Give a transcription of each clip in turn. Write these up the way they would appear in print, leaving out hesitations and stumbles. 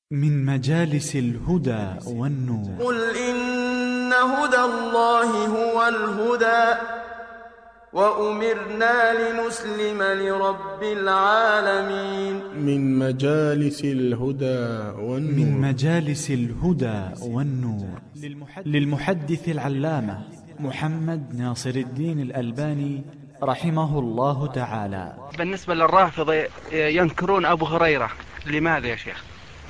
من مجالس الهدى والنور. قل إن هدى الله هو الهدى وأمرنا لنسلم لرب العالمين. من مجالس الهدى والنور. من مجالس الهدى والنور للمحدث العلامة محمد ناصر الدين الألباني رحمه الله تعالى. بالنسبة للرافضة ينكرون أبو هريرة، لماذا يا شيخ؟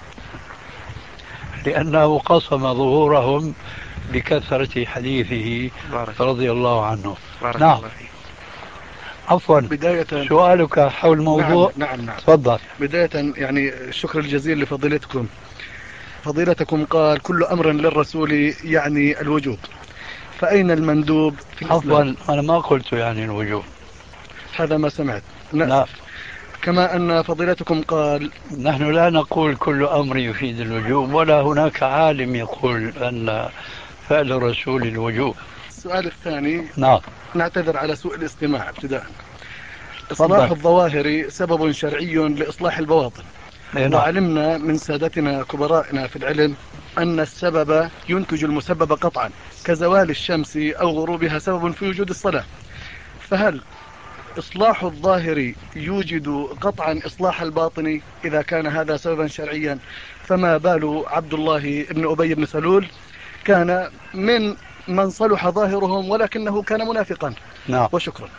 لأنه قصم ظهورهم بكثرة حديثه رضي الله عنه. نعم. عفوا، بداية سؤالك حول موضوع. نعم. تفضل. بداية يعني الشكر الجزيل لفضيلتكم. فضيلتكم قال كل أمر للرسول يعني الوجوب، فأين المندوب في الإسلام؟ عفوا، أنا ما قلت يعني الوجوب، هذا ما سمعت. لا. كما أن فضيلتكم قال نحن لا نقول كل أمر يفيد الوجوب، ولا هناك عالم يقول أن فعل الرسول الوجوب. السؤال الثاني. نعم. نعتذر على سوء الاستماع ابتداء. إصلاح الظواهر سبب شرعي لإصلاح البواطن. نعم. وعلمنا من سادتنا كبرائنا في العلم أن السبب ينتج المسبب قطعا، كزوال الشمس أو غروبها سبب في وجود الصلاة. فهل إصلاح الظاهر يوجد قطعا إصلاح الباطن؟ إذا كان هذا سببا شرعيا فما بال عبد الله بن أبي بن سلول كان من صلح ظاهرهم ولكنه كان منافقا. نعم. وشكرا.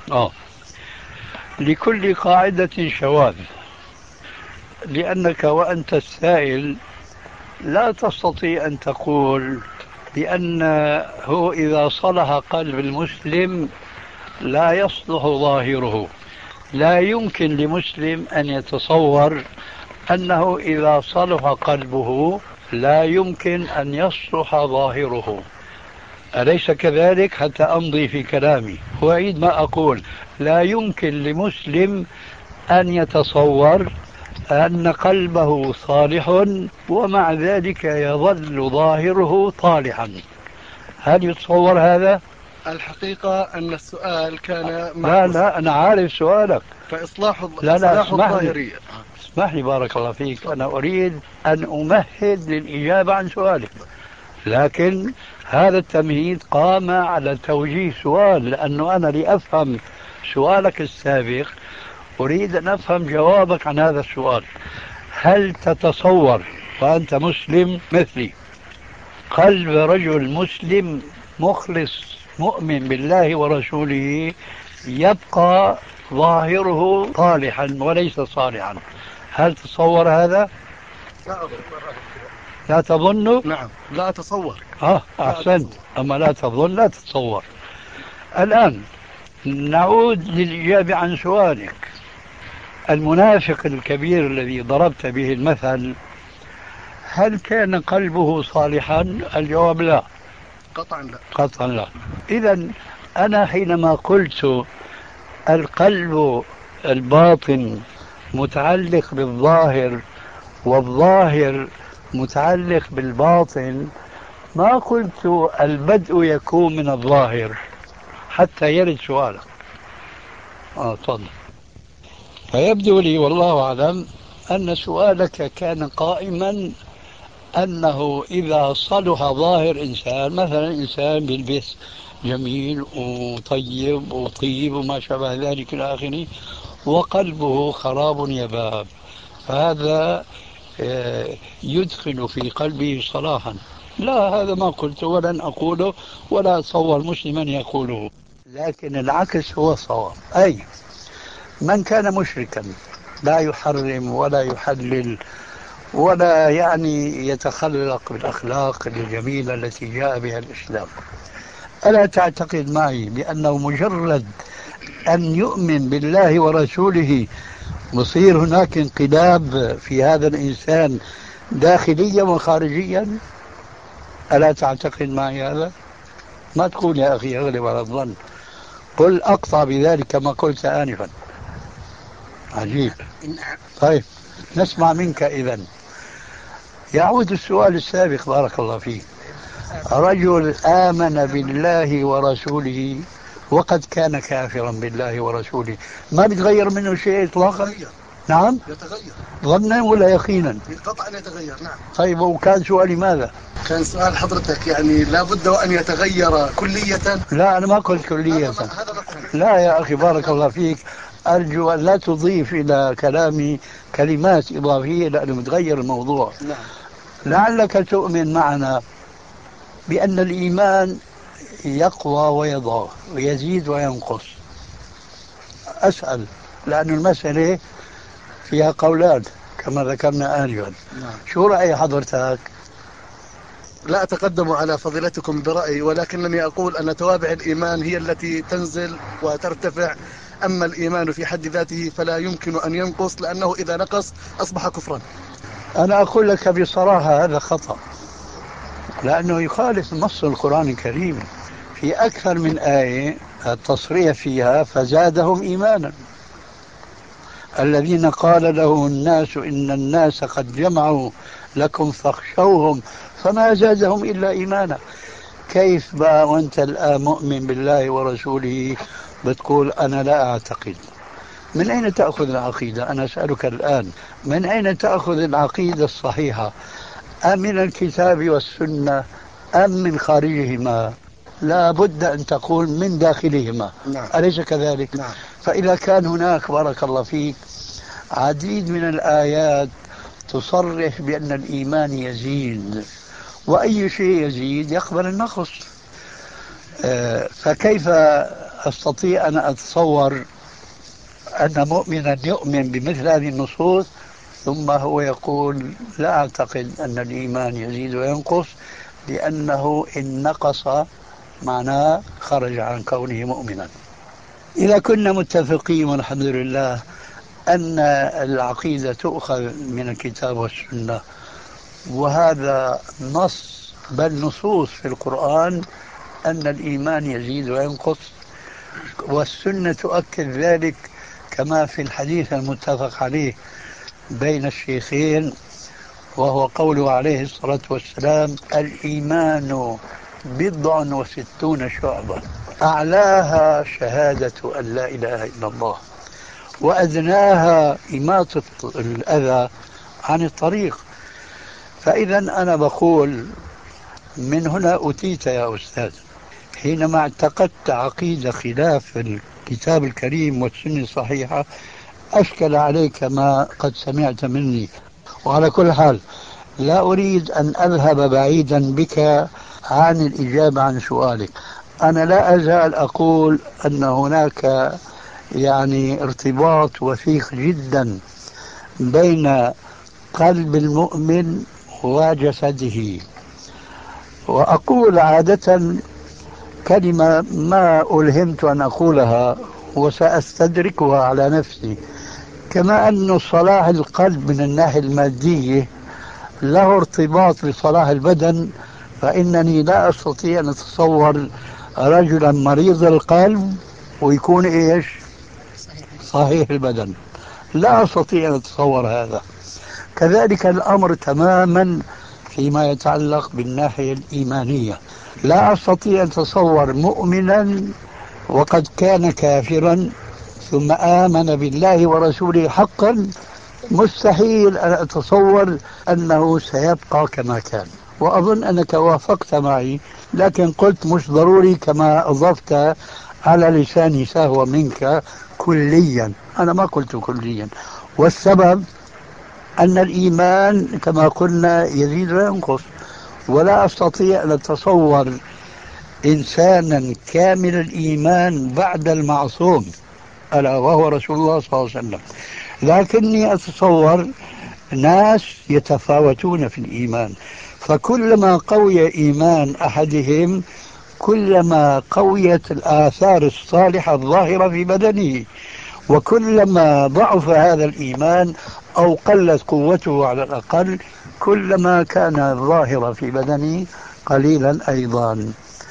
لكل قاعدة شواذ، لأنك وأنت السائل لا تستطيع أن تقول بأنه إذا صلح قلب المسلم لا يصلح ظاهره. لا يمكن لمسلم أن يتصور أنه إذا صلح قلبه لا يمكن أن يصلح ظاهره. أليس كذلك؟ حتى أمضي في كلامي وأعيد ما أقول. لا يمكن لمسلم أن يتصور أن قلبه صالح ومع ذلك يظل ظاهره طالحا. هل يتصور هذا؟ الحقيقة أن السؤال كان لا أنا عارف سؤالك. فإصلاح الظاهرية. اسمح لي بارك الله فيك، أنا أريد أن أمهد للإجابة عن سؤالك، لكن هذا التمهيد قام على توجيه سؤال، لأنه أنا لأفهم سؤالك السابق أريد أن أفهم جوابك عن هذا السؤال. هل تتصور وأنت مسلم مثلي قلب رجل مسلم مخلص مؤمن بالله ورسوله يبقى ظاهره صالحا وليس صالحا؟ هل تتصور هذا؟ لا تظن؟ نعم لا أتصور. أحسنت. أما لا تظن لا تتصور. الآن نعود للإجابة عن سؤالك. المنافق الكبير الذي ضربت به المثل هل كان قلبه صالحا؟ الجواب لا. قطعا لا. إذن أنا حينما قلت القلب الباطن متعلق بالظاهر والظاهر متعلق بالباطن، ما قلت البدء يكون من الظاهر حتى يرد سؤالك. تفضل. فيبدو لي والله أعلم أن سؤالك كان قائما أنه إذا صلح ظاهر إنسان، مثلا إنسان بيلبس جميل وطيب وطيب وما شابه ذلك إلى آخره، وقلبه خراب يباب، فهذا يدخل في قلبه صلاحا. لا، هذا ما قلت ولن أقوله ولا أتصور مسلما يقوله، لكن العكس هو الصواب. أي من كان مشركا لا يحرم ولا يحلل ولا يعني يتخلق بالأخلاق الجميلة التي جاء بها الإسلام، ألا تعتقد معي بأنه مجرد أن يؤمن بالله ورسوله يصير هناك انقلاب في هذا الإنسان داخليا وخارجيا؟ ألا تعتقد معي هذا؟ ما تقول يا أخي أغلب على الظن، قل أقطع بذلك ما قلت آنفا. عجيب. طيب نسمع منك إذن. يعود السؤال السابق بارك الله فيك. رجل آمن بالله ورسوله وقد كان كافرا بالله ورسوله، ما بيتغير منه شيء إطلاقا؟ نعم يتغير ظنا ولا يقينا؟ قطعا يتغير. نعم. طيب وكان سؤالي ماذا؟ كان سؤال حضرتك يعني لابد وأن يتغير كلية. لا أنا ما قلت كلية. هذا مفهوم. لا يا أخي بارك الله فيك، أرجو أن لا تضيف إلى كلامي كلمات إضافية لأنه متغير الموضوع. نعم. لعلك تؤمن معنا بأن الإيمان يقوى ويضعف ويزيد وينقص. أسأل لأن المسألة فيها قولان كما ذكرنا آنفا. نعم. شو رأي حضرتك؟ لا أتقدم على فضيلتكم برأيي، ولكنني أقول أن توابع الإيمان هي التي تنزل وترتفع، أما الإيمان في حد ذاته فلا يمكن أن ينقص، لأنه إذا نقص أصبح كفرا. أنا أقول لك بصراحة هذا خطأ، لأنه يخالف نص القرآن الكريم في أكثر من آية التصريح فيها فزادهم إيمانا. الذين قال له الناس إن الناس قد جمعوا لكم فاخشوهم فما زادهم إلا إيمانا. كيف بقى وأنت الآن مؤمن بالله ورسوله بتقول أنا لا أعتقد؟ من أين تأخذ العقيدة؟ أنا أسألك الآن، من أين تأخذ العقيدة الصحيحة؟ أم من الكتاب والسنة أم من خارجهما؟ لا بد أن تقول من داخلهما. نعم. أليس كذلك؟ نعم. فإذا كان هناك بارك الله فيك عديد من الآيات تصرح بأن الإيمان يزيد، وأي شيء يزيد يقبل النقص، فكيف أستطيع أن أتصور أن مؤمنا يؤمن بمثل هذه النصوص ثم هو يقول لا أعتقد أن الإيمان يزيد وينقص، لأنه إن نقص معناه خرج عن كونه مؤمنا. إذا كنا متفقين والحمد لله أن العقيدة تؤخذ من الكتاب والسنة، وهذا نص بل نصوص في القرآن أن الإيمان يزيد وينقص، والسنة تؤكد ذلك كما في الحديث المتفق عليه بين الشيخين، وهو قوله عليه الصلاة والسلام الإيمان 67 شعبة أعلاها شهادة أن لا إله إلا الله وأدناها إماطة الأذى عن الطريق. فإذا أنا بقول من هنا أتيت يا أستاذ، حينما اعتقدت عقيدة خلاف الكتاب الكريم والسنة الصحيحة أشكل عليك ما قد سمعت مني. وعلى كل حال لا أريد أن أذهب بعيدا بك عن الإجابة عن سؤالك. أنا لا أزال أقول أن هناك يعني ارتباط وثيق جدا بين قلب المؤمن وجسده. وأقول عادة كلمة ما ألهمت أن أقولها وسأستدركها على نفسي، كما أن صلاح القلب من الناحية المادية له ارتباط بصلاح البدن، فإنني لا أستطيع أن أتصور رجلا مريض القلب ويكون إيش صحيح البدن، لا أستطيع أن أتصور هذا. كذلك الأمر تماما فيما يتعلق بالناحية الإيمانية، لا أستطيع أن أتصور مؤمنا وقد كان كافرا ثم آمن بالله ورسوله حقا، مستحيل أن أتصور أنه سيبقى كما كان. وأظن أنك وافقت معي، لكن قلت مش ضروري كما أضفت على لساني سهوا منك كليا. أنا ما قلت كليا، والسبب أن الإيمان كما قلنا يزيد وينقص، ولا أستطيع أن أتصور إنسانا كامل الإيمان بعد المعصوم ألا وهو رسول الله صلى الله عليه وسلم، لكني أتصور ناس يتفاوتون في الإيمان، فكلما قوي إيمان أحدهم كلما قويت الآثار الصالحة الظاهرة في بدنه، وكلما ضعف هذا الإيمان أو قلت قوته على الأقل كلما كان الظاهر في بدنه قليلا أيضا.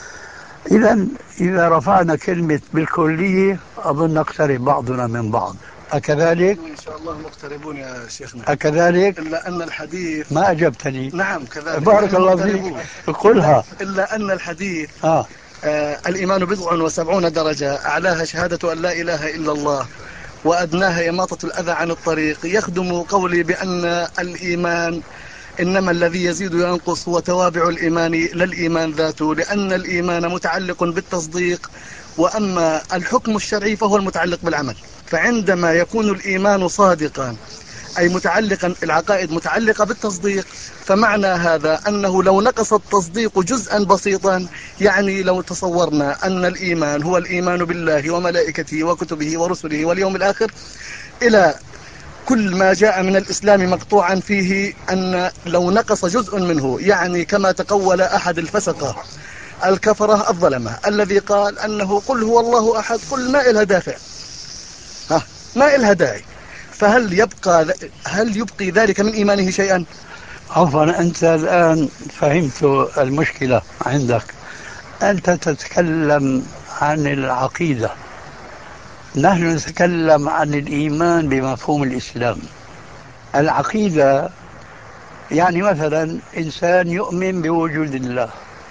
إذا رفعنا كلمة بالكلية أظن نقترب بعضنا من بعض، أكذلك؟ إن شاء الله مقتربون يا شيخنا. أكذلك؟ إلا أن الحديث ما أجبتني. نعم كذلك. بارك الله فيك، قلها. إلا أن الحديث الإيمان 70 درجة أعلاها شهادة أن لا إله إلا الله وأدناها إماطة الأذى عن الطريق يخدم قولي بأن الإيمان إنما الذي يزيد وينقص هو توابع الإيمان لا الإيمان ذاته، لأن الإيمان متعلق بالتصديق، وأما الحكم الشرعي فهو المتعلق بالعمل. فعندما يكون الإيمان صادقا أي متعلقا، العقائد متعلقة بالتصديق، فمعنى هذا أنه لو نقص التصديق جزءا بسيطا، يعني لو تصورنا أن الإيمان هو الإيمان بالله وملائكته وكتبه ورسله واليوم الآخر إلى كل ما جاء من الإسلام مقطوعا فيه، أن لو نقص جزء منه، يعني كما تقول أحد الفسقة الكفرة الظلمة الذي قال أنه قل هو الله أحد، قل ما إلها دافع، ما إلها داعي، فهل يبقي ذلك من إيمانه شيئا؟ عفوا، أنت الآن فهمت المشكلة عندك. أنت تتكلم عن العقيدة، نحن نتكلم عن الإيمان بمفهوم الإسلام. العقيدة يعني مثلا إنسان يؤمن بوجود الله،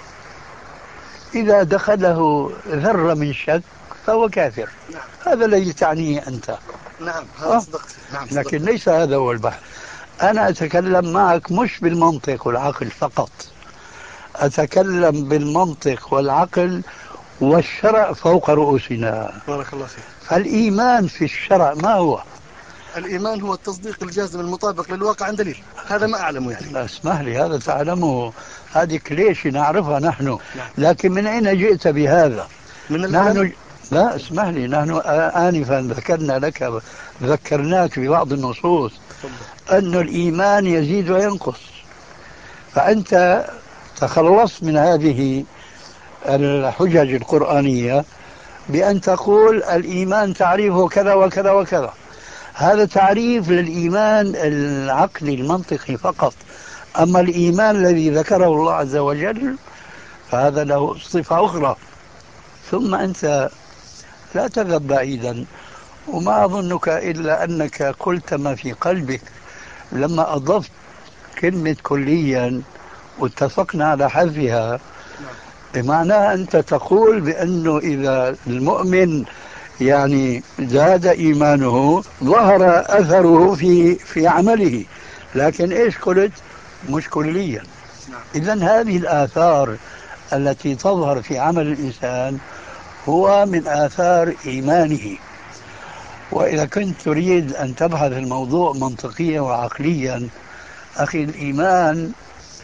إذا دخله ذرة من شك فهو كافر. نعم. هذا الذي تعنيه أنت. نعم، هذا صدقت. نعم، لكن ليس هذا هو البحث. أنا أتكلم معك مش بالمنطق والعقل فقط، أتكلم بالمنطق والعقل والشرع فوق رؤوسنا. بارك الله فيك. فالإيمان في الشرع ما هو؟ الإيمان هو التصديق الجازم المطابق للواقع عن دليل، هذا ما أعلمه يعني. لا اسمح لي، هذا تعلمه، هذه كليشة نعرفها نحن. نعم. لكن من أين جئت بهذا؟ من نحن لا اسمح لي، نحن آنفا ذكرناك ببعض النصوص أن الإيمان يزيد وينقص، فأنت تخلص من هذه الحجج القرآنية بأن تقول الإيمان تعريفه كذا وكذا وكذا. هذا تعريف للإيمان العقلي المنطقي فقط، أما الإيمان الذي ذكره الله عز وجل فهذا له صفة أخرى. ثم أنت لا تذهب بعيدا، وما أظنك إلا أنك قلت ما في قلبك لما أضفت كلمة كليا واتفقنا على حذفها، بمعنى أنت تقول بأنه إذا المؤمن يعني زاد إيمانه ظهر أثره في عمله، لكن إيش قلت؟ مش كليا. إذن هذه الآثار التي تظهر في عمل الإنسان هو من آثار إيمانه. وإذا كنت تريد أن تبحث الموضوع منطقيا وعقليا، أخي، الإيمان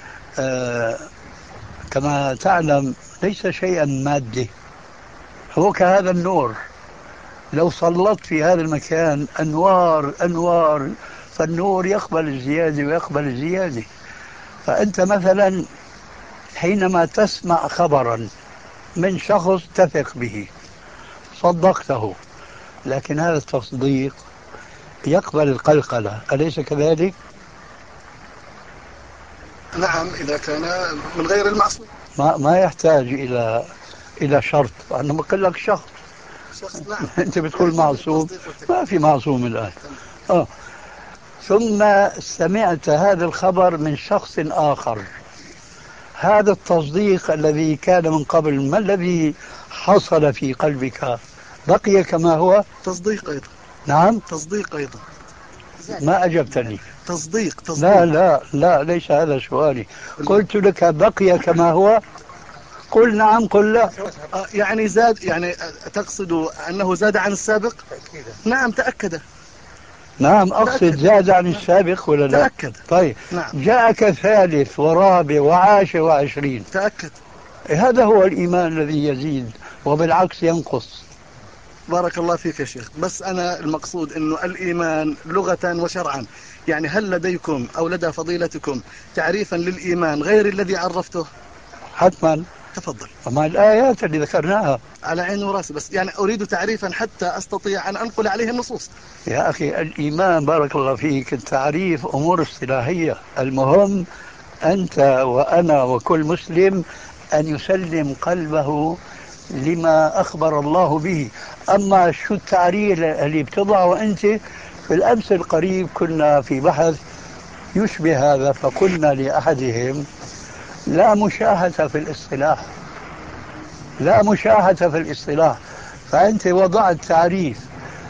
كما تعلم ليس شيئا مادي، هو كهذا النور، لو سلطت في هذا المكان أنوار فالنور يقبل الزيادة ويقبل الزيادة. فأنت مثلا حينما تسمع خبرا من شخص تثق به صدقته، لكن هذا التصديق يقبل القلقلة، أليس كذلك؟ نعم، إذا كان من غير المعصوم ما يحتاج إلى شرط، أنا بقول لك شخص. نعم. أنت بتقول معصوم، ما في معصوم الآن. ثم سمعت هذا الخبر من شخص آخر، هذا التصديق الذي كان من قبل ما الذي حصل في قلبك؟ بقي كما هو؟ تصديق أيضا. نعم، تصديق أيضا. ما أجبتني. تصديق. لا ليس هذا سؤالي. قلت لك بقي كما هو، قل نعم قل لا. يعني زاد، يعني تقصد أنه زاد عن السابق؟ نعم، تأكد. نعم، أقصد زاد عن السابق ولا لا؟ تأكد. طيب. نعم. جاءك ثالث ورابع وعاشر وعشرين، تأكد. هذا هو الإيمان الذي يزيد وبالعكس ينقص. بارك الله فيك يا شيخ، بس أنا المقصود أنه الإيمان لغة وشرعا، يعني هل لديكم أو لدى فضيلتكم تعريفا للإيمان غير الذي عرفته؟ حتما. تفضل. وما الآيات اللي ذكرناها على عيني وراسي، بس يعني أريد تعريفا حتى أستطيع أن أنقل عليه النصوص. يا أخي، الإيمان بارك الله فيك التعريف أمور اصطلاحية، المهم أنت وأنا وكل مسلم أن يسلم قلبه لما أخبر الله به. أما شو التعريف اللي بتضعه أنت؟ في الأمس القريب كنا في بحث يشبه هذا، فقلنا لأحدهم لا مشاهدة في الاصطلاح، لا مشاهدة في الاصطلاح، فأنت وضعت تعريف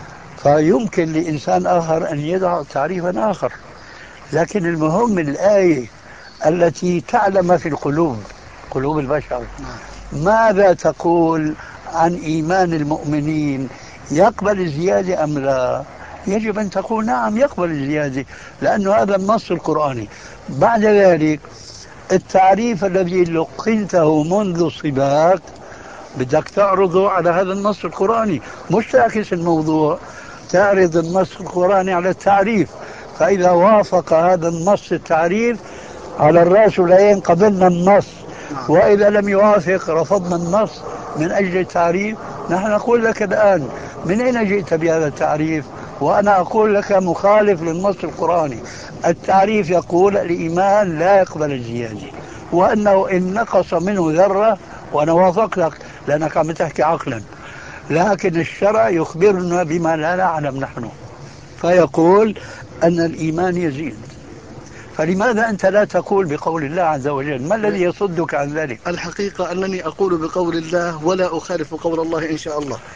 فيمكن لإنسان آخر أن يضع تعريفا آخر. لكن المهم الآية التي تعلم في القلوب، قلوب البشر، ماذا تقول عن إيمان المؤمنين؟ يقبل الزيادة أم لا؟ يجب أن تقول نعم يقبل الزيادة، لأن هذا النص القرآني. بعد ذلك التعريف الذي لقنته منذ الصباك بدك تعرضه على هذا النص القرآني، مش تعكس الموضوع، تعرض النص القرآني على التعريف. فإذا وافق هذا النص التعريف على الرأس والعين قبلنا النص، وإذا لم يوافق رفضنا النص من أجل التعريف. نحن نقول لك الآن من أين جئت بهذا التعريف؟ وأنا أقول لك مخالف للنص القرآني. التعريف يقول الإيمان لا يقبل الزيادة، وأنه إن نقص منه ذرة، وأنا وافقتك لأنك عم تحكي عقلا، لكن الشرع يخبرنا بما لا نعلم نحن، فيقول أن الإيمان يزيد. فلماذا أنت لا تقول بقول الله عز وجل؟ ما الذي يصدك عن ذلك؟ الحقيقة أنني أقول بقول الله ولا أخالف قول الله إن شاء الله.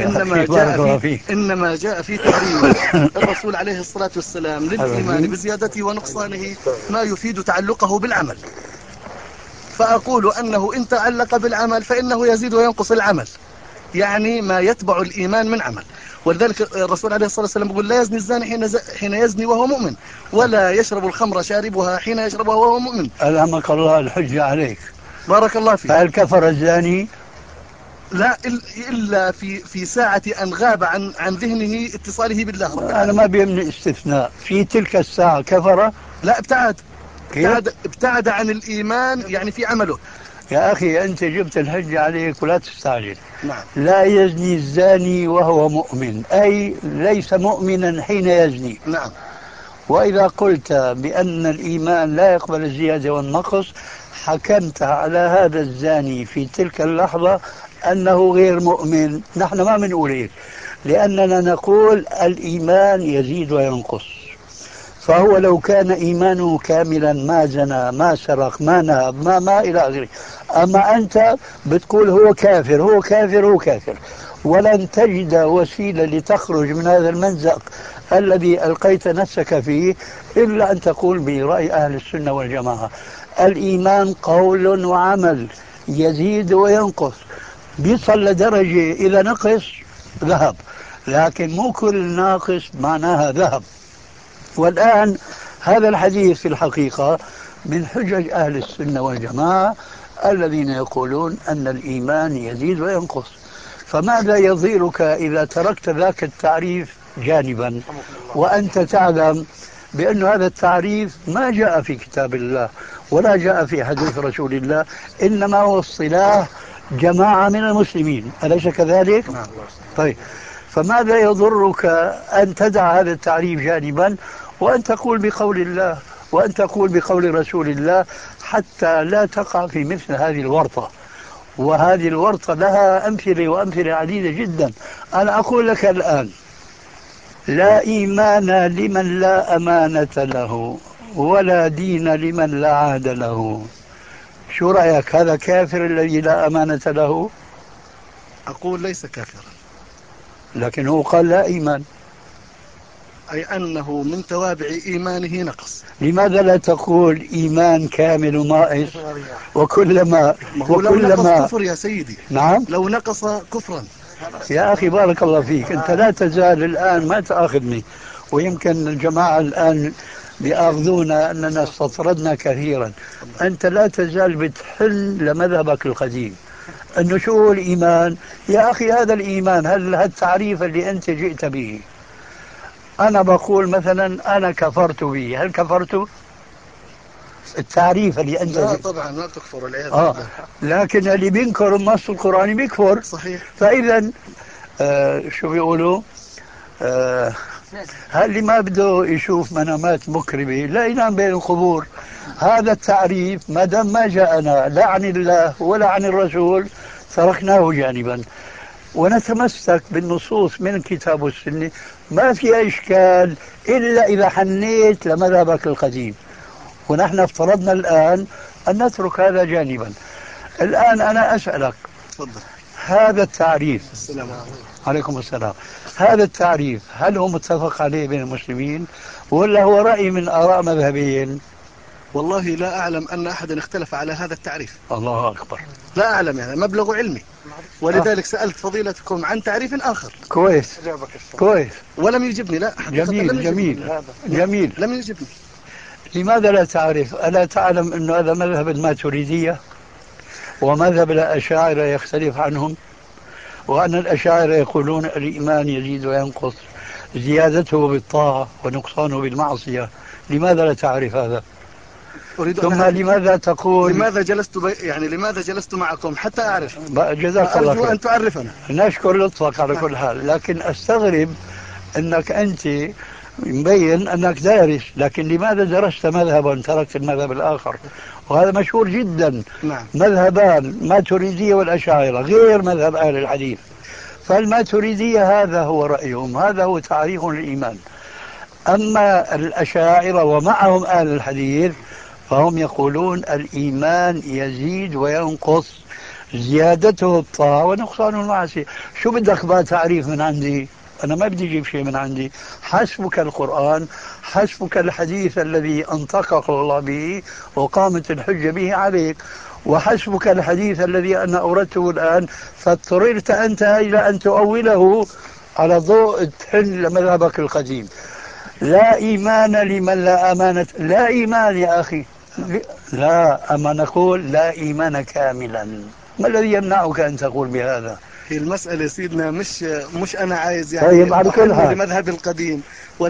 إنما جاء في تعليم الرسول عليه الصلاة والسلام للإيمان بزيادته ونقصانه ما يفيد تعلقه بالعمل، فأقول أنه إن تعلق بالعمل فإنه يزيد وينقص العمل، يعني ما يتبع الإيمان من عمل. ولذلك الرسول عليه الصلاة والسلام يقول لا يزني الزاني حين يزني وهو مؤمن، ولا يشرب الخمر شاربها حين يشربها وهو مؤمن. ألهمك الله الحجة عليك. بارك الله فيك. فهل كفر الزاني؟ لا، إلا في ساعة أن غاب عن ذهنه اتصاله بالله. أنا ما بيمني استثناء في تلك الساعة كفر؟ لا، ابتعد عن الإيمان يعني في عمله. يا أخي أنت جبت الحج عليك ولا تستعجل. نعم. لا يزني الزاني وهو مؤمن، أي ليس مؤمنا حين يزني. نعم. وإذا قلت بأن الإيمان لا يقبل الزيادة والنقص، حكمت على هذا الزاني في تلك اللحظة أنه غير مؤمن. نحن ما بنقول هيك، لأننا نقول الإيمان يزيد وينقص. فهو لو كان إيمانه كاملا ما زنى ما سرق ما نهب ما إلى آخره. أما أنت بتقول هو كافر هو كافر هو كافر، ولن تجد وسيلة لتخرج من هذا المنزق الذي ألقيت نفسك فيه إلا أن تقول برأي أهل السنة والجماعة الإيمان قول وعمل يزيد وينقص، بيصل لدرجة إذا نقص ذهب، لكن مو كل ناقص معناها ذهب. والآن هذا الحديث في الحقيقة من حجج أهل السنة والجماعة الذين يقولون أن الإيمان يزيد وينقص. فماذا يضيرك إذا تركت ذاك التعريف جانبا وأنت تعلم بأن هذا التعريف ما جاء في كتاب الله ولا جاء في حديث رسول الله، إنما هو اصطلاح جماعة من المسلمين، أليس كذلك؟ طيب، فماذا يضرك أن تدع هذا التعريف جانبا وأن تقول بقول الله وأن تقول بقول رسول الله، حتى لا تقع في مثل هذه الورطة. وهذه الورطة لها أمثلة وأمثلة عديدة جدا. أنا أقول لك الآن لا إيمان لمن لا أمانة له ولا دين لمن لا عهد له. شو رأيك، هذا كافر الذي لا أمانة له؟ أقول ليس كافرا، لكن هو قال لا إيمان، أي أنه من توابع إيمانه نقص. لماذا لا تقول إيمان كامل وناقص؟ وكلما لو نقص كفر يا سيدي. نعم، لو نقص كفرا. يا أخي بارك الله فيك، أنت لا تزال الآن ما تأخذني، ويمكن الجماعة الآن بيأخذونا أننا استطردنا كثيرا. أنت لا تزال بتحل لمذهبك القديم أنه شو الإيمان. يا أخي هذا الإيمان، هل التعريف اللي أنت جئت به، أنا بقول مثلا أنا كفرت به، هل كفرت؟ التعريف اللي أنت لا طبعا ما بتكفر العياذ بالله. لكن اللي بينكر النص القرآني بيكفر. صحيح. فإذا شو بيقولوا اللي ما بده يشوف منامات مكرمة لا ينام بين القبور. هذا التعريف ما دام ما جاءنا لا عن الله ولا عن الرسول تركناه جانبا ونتمسك بالنصوص من الكتاب والسنة. ما في إشكال إلا إذا حنيت لمذهبك القديم، ونحن افترضنا الآن أن نترك هذا جانبا. الآن أنا أسألك، تفضل. هذا التعريف السلام عليكم. عليكم السلام. هذا التعريف هل هو متفق عليه بين المسلمين ولا هو رأي من آراء مذهبيين؟ والله لا أعلم أن أحدا اختلف على هذا التعريف. الله أكبر. لا أعلم، يعني مبلغ علمي، ولذلك سألت فضيلتكم عن تعريف آخر. كويس كويس. ولم يجبني. لا جميل لم جميل جميل. لم يجبني. لماذا لا تعرف؟ ألا تعلم أن هذا مذهب الماتريدية ومذهب الأشاعرة يختلف عنهم، وأن الأشاعرة يقولون الإيمان يزيد وينقص، زيادته بالطاعة ونقصانه بالمعصية. لماذا لا تعرف هذا؟ ثم لماذا تقول لماذا جلست معكم حتى أعرف؟ جزاك الله خير. أرجو أن تعرفنا. نشكر لطفك على كل حال، لكن أستغرب أنك أنت مبين أنك دارس، لكن لماذا درست مذهبا تركت المذهب الآخر؟ وهذا مشهور جدا. نعم. مذهبان الماتريدية والأشاعرة غير مذهب أهل الحديث. فالماتريدية هذا هو رأيهم، هذا هو تعريف للإيمان. أما الأشاعرة ومعهم أهل الحديث فهم يقولون الإيمان يزيد وينقص، زيادته الطاعة ونقصانه المعصية. شو بدك بقى تعريف من عندي؟ أنا ما بدي أجيب شيء من عندي. حسبك القرآن، حسبك الحديث الذي أنطقك الله به وقامت الحجة به عليك، وحسبك الحديث الذي أنا أوردته الآن، فاضطررت أنت إلى أن تؤوله على ضوء تحل مذهبك القديم. لا إيمان لمن لا أمانة. لا إيمان يا أخي، لا، أما نقول لا إيمان كاملا. ما الذي يمنعك أن تقول بهذا؟ هي المسألة سيدنا مش أنا عايز طيب على كل حال لمذهب القديم،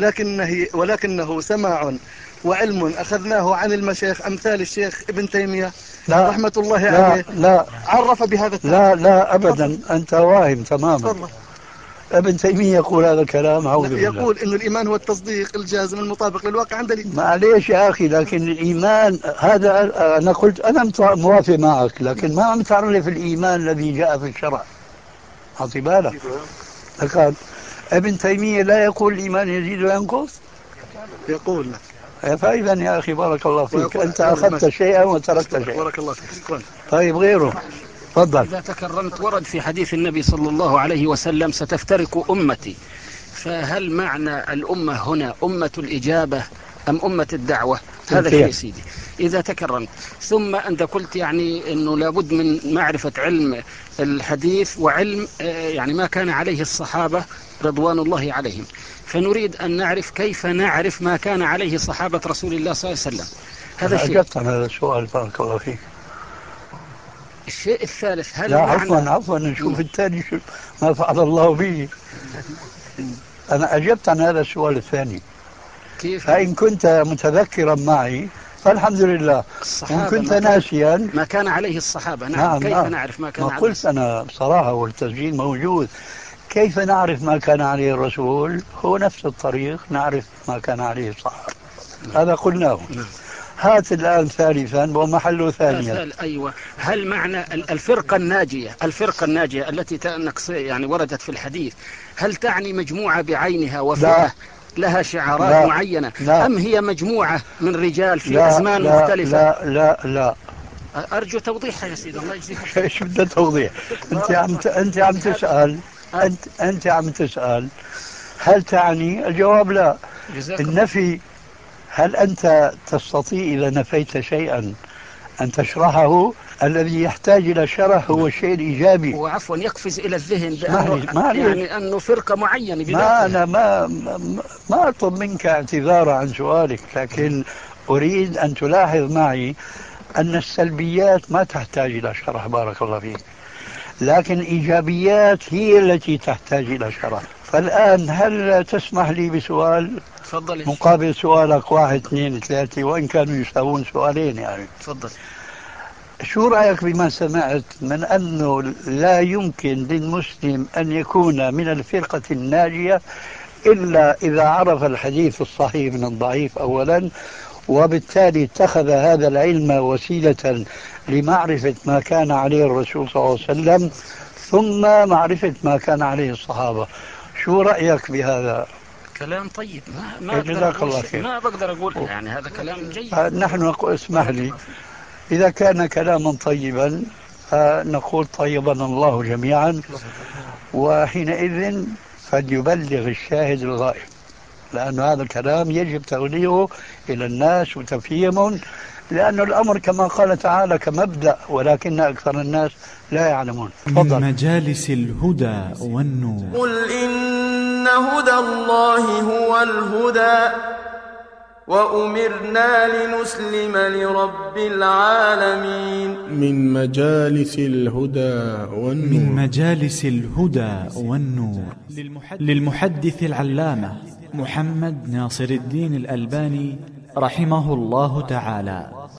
ولكنه سماع وعلم أخذناه عن المشايخ أمثال الشيخ ابن تيمية رحمة الله عليه. لا عرف بهذا التعريف. لا أبدا، أنت واهم تماما. ابن تيمية يقول هذا الكلام، يقول إنه الإيمان هو التصديق الجازم المطابق للواقع عند دليل. معليش يا أخي، لكن الإيمان هذا أنا قلت أنا موافق معك، لكن ما عم تعرف الإيمان الذي جاء في الشرع. أعطي بالك. لكن ابن تيمية لا يقول الإيمان يزيد وينقص، يقول. فإذا يا أخي بارك الله فيك، أنت أخذت شيئا وتركت شيئا. بارك الله فيك. طيب غيره تفضل. إذا تكرمت، ورد في حديث النبي صلى الله عليه وسلم ستفترق أمتي، فهل معنى الأمة هنا أمة الإجابة أم أمة الدعوة؟ هذا شيء سيدي إذا تكرمت. ثم أنت قلت يعني أنه لابد من معرفة علم الحديث وعلم يعني ما كان عليه الصحابة رضوان الله عليهم، فنريد أن نعرف كيف نعرف ما كان عليه صحابة رسول الله صلى الله عليه وسلم. هذا شيء. أجبت عن هذا السؤال بارك الله فيك. الشيء الثالث، هل لا عفوا نشوف الثاني شو ما فعل الله به. أنا أجبت عن هذا السؤال الثاني. كيف؟ فإن كنت متذكرا معي فالحمد لله، وإن كنت ناسيا ما كان عليه الصحابة. نعم. كيف نعرف ما كان عليه؟ ما قلت أنا بصراحة والتسجيل موجود. كيف نعرف ما كان عليه الرسول؟ هو نفس الطريق نعرف ما كان عليه الصحابة. هذا قلناه. هات الآن ثالثا ومحله ثانيا. أيوة. هل معنى الفرقة الناجية التي يعني وردت في الحديث، هل تعني مجموعة بعينها وفئة لها شعارات معينة، أم هي مجموعة من رجال في أزمان مختلفة؟ لا أرجو توضيحها يا سيدي، الله يجزيك. ايش بدك توضيح؟ أنت عم تسأل أنت عم تسأل هل تعني؟ الجواب لا. النفي، هل أنت تستطيع إذا نفيت شيئا أن تشرحه؟ الذي يحتاج إلى شرح هو الشيء الإيجابي. وعفوا يقفز إلى الذهن يعني أنه فرقة معينة. أنا ما أطلب منك اعتذارا عن سؤالك، لكن أريد أن تلاحظ معي أن السلبيات ما تحتاج إلى شرح بارك الله فيك، لكن الإيجابيات هي التي تحتاج إلى شرح. فالآن هل تسمح لي بسؤال تفضل مقابل سؤالك 1 2 3 وإن كانوا يساوون سؤالين يعني؟ تفضل. شو رأيك بما سمعت من أنه لا يمكن للمسلم أن يكون من الفرقة الناجية إلا إذا عرف الحديث الصحيح من الضعيف أولا، وبالتالي اتخذ هذا العلم وسيلة لمعرفة ما كان عليه الرسول صلى الله عليه وسلم، ثم معرفة ما كان عليه الصحابة؟ شو رأيك بهذا؟ كلام طيب، ما بقدر أقول يعني هذا كلام جيد. نحن نقول، اسمح لي، إذا كان كلاما طيبا نقول طيبنا الله جميعا. وحينئذ فليبلغ الشاهد الغائب، لأن هذا الكلام يجب تغليظه إلى الناس وتفهيمهم، لأن الأمر كما قال تعالى كمبدأ، ولكن أكثر الناس لا يعلمون. من مجالس الهدى والنور. قل إن هدى الله هو الهدى وأمرنا لنسلم لرب العالمين. من مجالس الهدى والنور. من مجالس الهدى والنور للمحدث العلامة محمد ناصر الدين الألباني رحمه الله تعالى.